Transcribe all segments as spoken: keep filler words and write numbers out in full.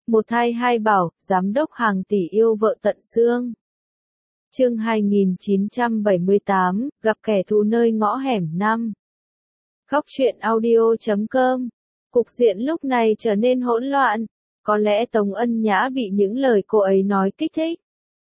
Một thai hai bảo, giám đốc hàng tỷ yêu vợ tận xương. Chương hai nghìn chín trăm bảy mươi tám, gặp kẻ thù nơi ngõ hẻm năm. Góc truyện audio chấm com. Cục diện lúc này trở nên hỗn loạn. Có lẽ Tống Ân Nhã bị những lời cô ấy nói kích thích.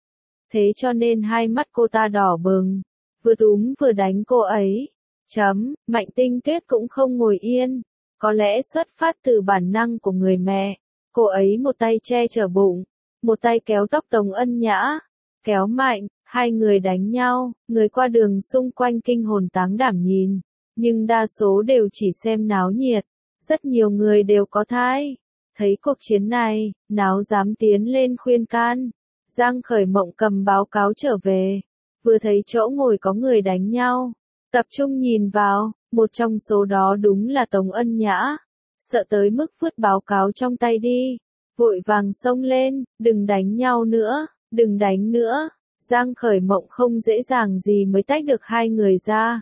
Thế cho nên hai mắt cô ta đỏ bừng. Vừa túm vừa đánh cô ấy. Chấm, Mạnh Tinh Tuyết cũng không ngồi yên. Có lẽ xuất phát từ bản năng của người mẹ. Cô ấy một tay che chở bụng. Một tay kéo tóc Tống Ân Nhã. Kéo mạnh, hai người đánh nhau. Người qua đường xung quanh kinh hồn táng đảm nhìn. Nhưng đa số đều chỉ xem náo nhiệt. Rất nhiều người đều có thai. Thấy cuộc chiến này, nào dám tiến lên khuyên can. Giang Khởi Mộng cầm báo cáo trở về. Vừa thấy chỗ ngồi có người đánh nhau. Tập trung nhìn vào, một trong số đó đúng là Tống Ân Nhã. Sợ tới mức vứt báo cáo trong tay đi. Vội vàng xông lên, đừng đánh nhau nữa, đừng đánh nữa. Giang Khởi Mộng không dễ dàng gì mới tách được hai người ra.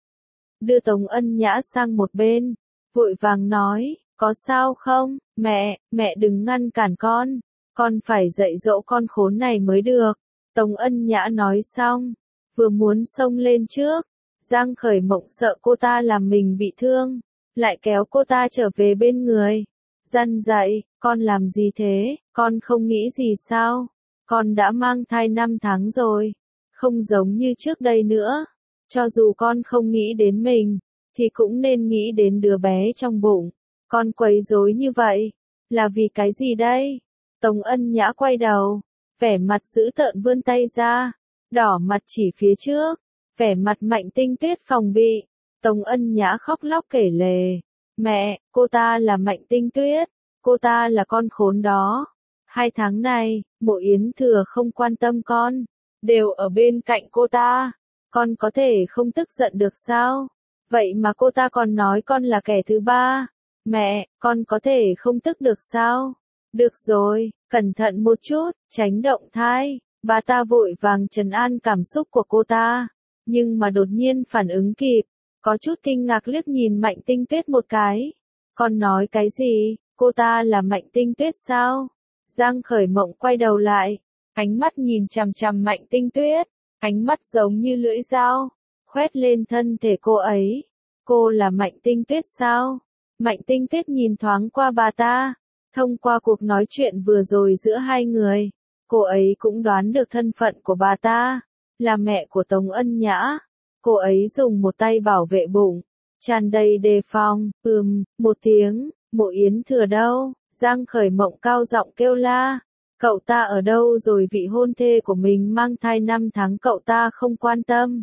Đưa Tống Ân Nhã sang một bên. Vội vàng nói, có sao không, mẹ, mẹ đừng ngăn cản con. Con phải dạy dỗ con khốn này mới được. Tống Ân Nhã nói xong. Vừa muốn xông lên trước. Giang Khởi Mộng sợ cô ta làm mình bị thương. Lại kéo cô ta trở về bên người. Dăn dạy, con làm gì thế, con không nghĩ gì sao? Con đã mang thai năm tháng rồi. Không giống như trước đây nữa. Cho dù con không nghĩ đến mình, thì cũng nên nghĩ đến đứa bé trong bụng. Con quấy rối như vậy, là vì cái gì đây? Tống Ân Nhã quay đầu, vẻ mặt dữ tợn vươn tay ra, đỏ mặt chỉ phía trước, vẻ mặt Mạnh Tinh Tuyết phòng bị. Tống Ân Nhã khóc lóc kể lể, mẹ, cô ta là Mạnh Tinh Tuyết, cô ta là con khốn đó. Hai tháng này, Mộ Yến Thừa không quan tâm con, đều ở bên cạnh cô ta. Con có thể không tức giận được sao? Vậy mà cô ta còn nói con là kẻ thứ ba. Mẹ, con có thể không tức được sao? Được rồi, cẩn thận một chút, tránh động thai. Bà ta vội vàng trấn an cảm xúc của cô ta. Nhưng mà đột nhiên phản ứng kịp. Có chút kinh ngạc liếc nhìn Mạnh Tinh Tuyết một cái. Con nói cái gì? Cô ta là Mạnh Tinh Tuyết sao? Giang Khởi Mộng quay đầu lại. Ánh mắt nhìn chằm chằm Mạnh Tinh Tuyết. Ánh mắt giống như lưỡi dao. Khoét lên thân thể cô ấy. Cô là Mạnh Tinh Tuyết sao? Mạnh Tinh Tuyết nhìn thoáng qua bà ta. Thông qua cuộc nói chuyện vừa rồi giữa hai người, cô ấy cũng đoán được thân phận của bà ta. Là mẹ của Tống Ân Nhã. Cô ấy dùng một tay bảo vệ bụng. Tràn đầy đề phòng. Ừm, một tiếng. Mộ Yến Thừa đâu? Giang Khởi Mộng cao giọng kêu la. Cậu ta ở đâu rồi? Vị hôn thê của mình mang thai năm tháng cậu ta không quan tâm.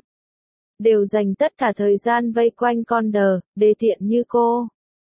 Đều dành tất cả thời gian vây quanh con đờ, đê tiện như cô.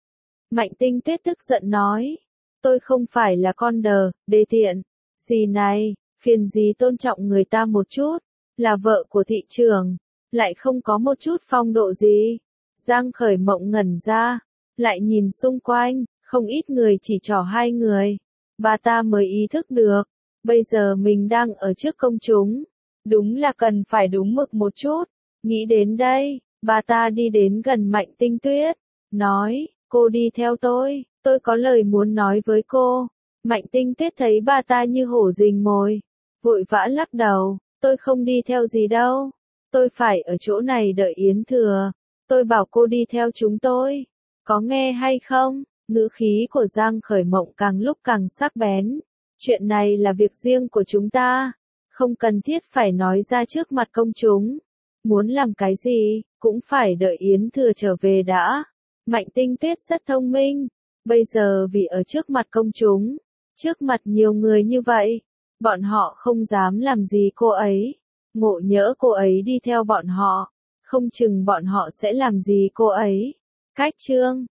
Mạnh Tinh Tuyết tức giận nói. Tôi không phải là con đờ, đê tiện. Gì này, phiền gì tôn trọng người ta một chút. Là vợ của thị trưởng. Lại không có một chút phong độ gì. Giang Khởi Mộng ngẩn ra. Lại nhìn xung quanh, không ít người chỉ trỏ hai người. Bà ta mới ý thức được. Bây giờ mình đang ở trước công chúng. Đúng là cần phải đúng mực một chút. Nghĩ đến đây, bà ta đi đến gần Mạnh Tinh Tuyết. Nói, cô đi theo tôi, tôi có lời muốn nói với cô. Mạnh Tinh Tuyết thấy bà ta như hổ rình mồi. Vội vã lắc đầu, tôi không đi theo gì đâu. Tôi phải ở chỗ này đợi Yến Thừa. Tôi bảo cô đi theo chúng tôi. Có nghe hay không? Ngữ khí của Giang Khởi Mộng càng lúc càng sắc bén. Chuyện này là việc riêng của chúng ta. Không cần thiết phải nói ra trước mặt công chúng. Muốn làm cái gì, cũng phải đợi Yến Thừa trở về đã. Mạnh Tinh Tuyết rất thông minh. Bây giờ vì ở trước mặt công chúng, trước mặt nhiều người như vậy, bọn họ không dám làm gì cô ấy. Ngộ nhỡ cô ấy đi theo bọn họ, không chừng bọn họ sẽ làm gì cô ấy. Cách chương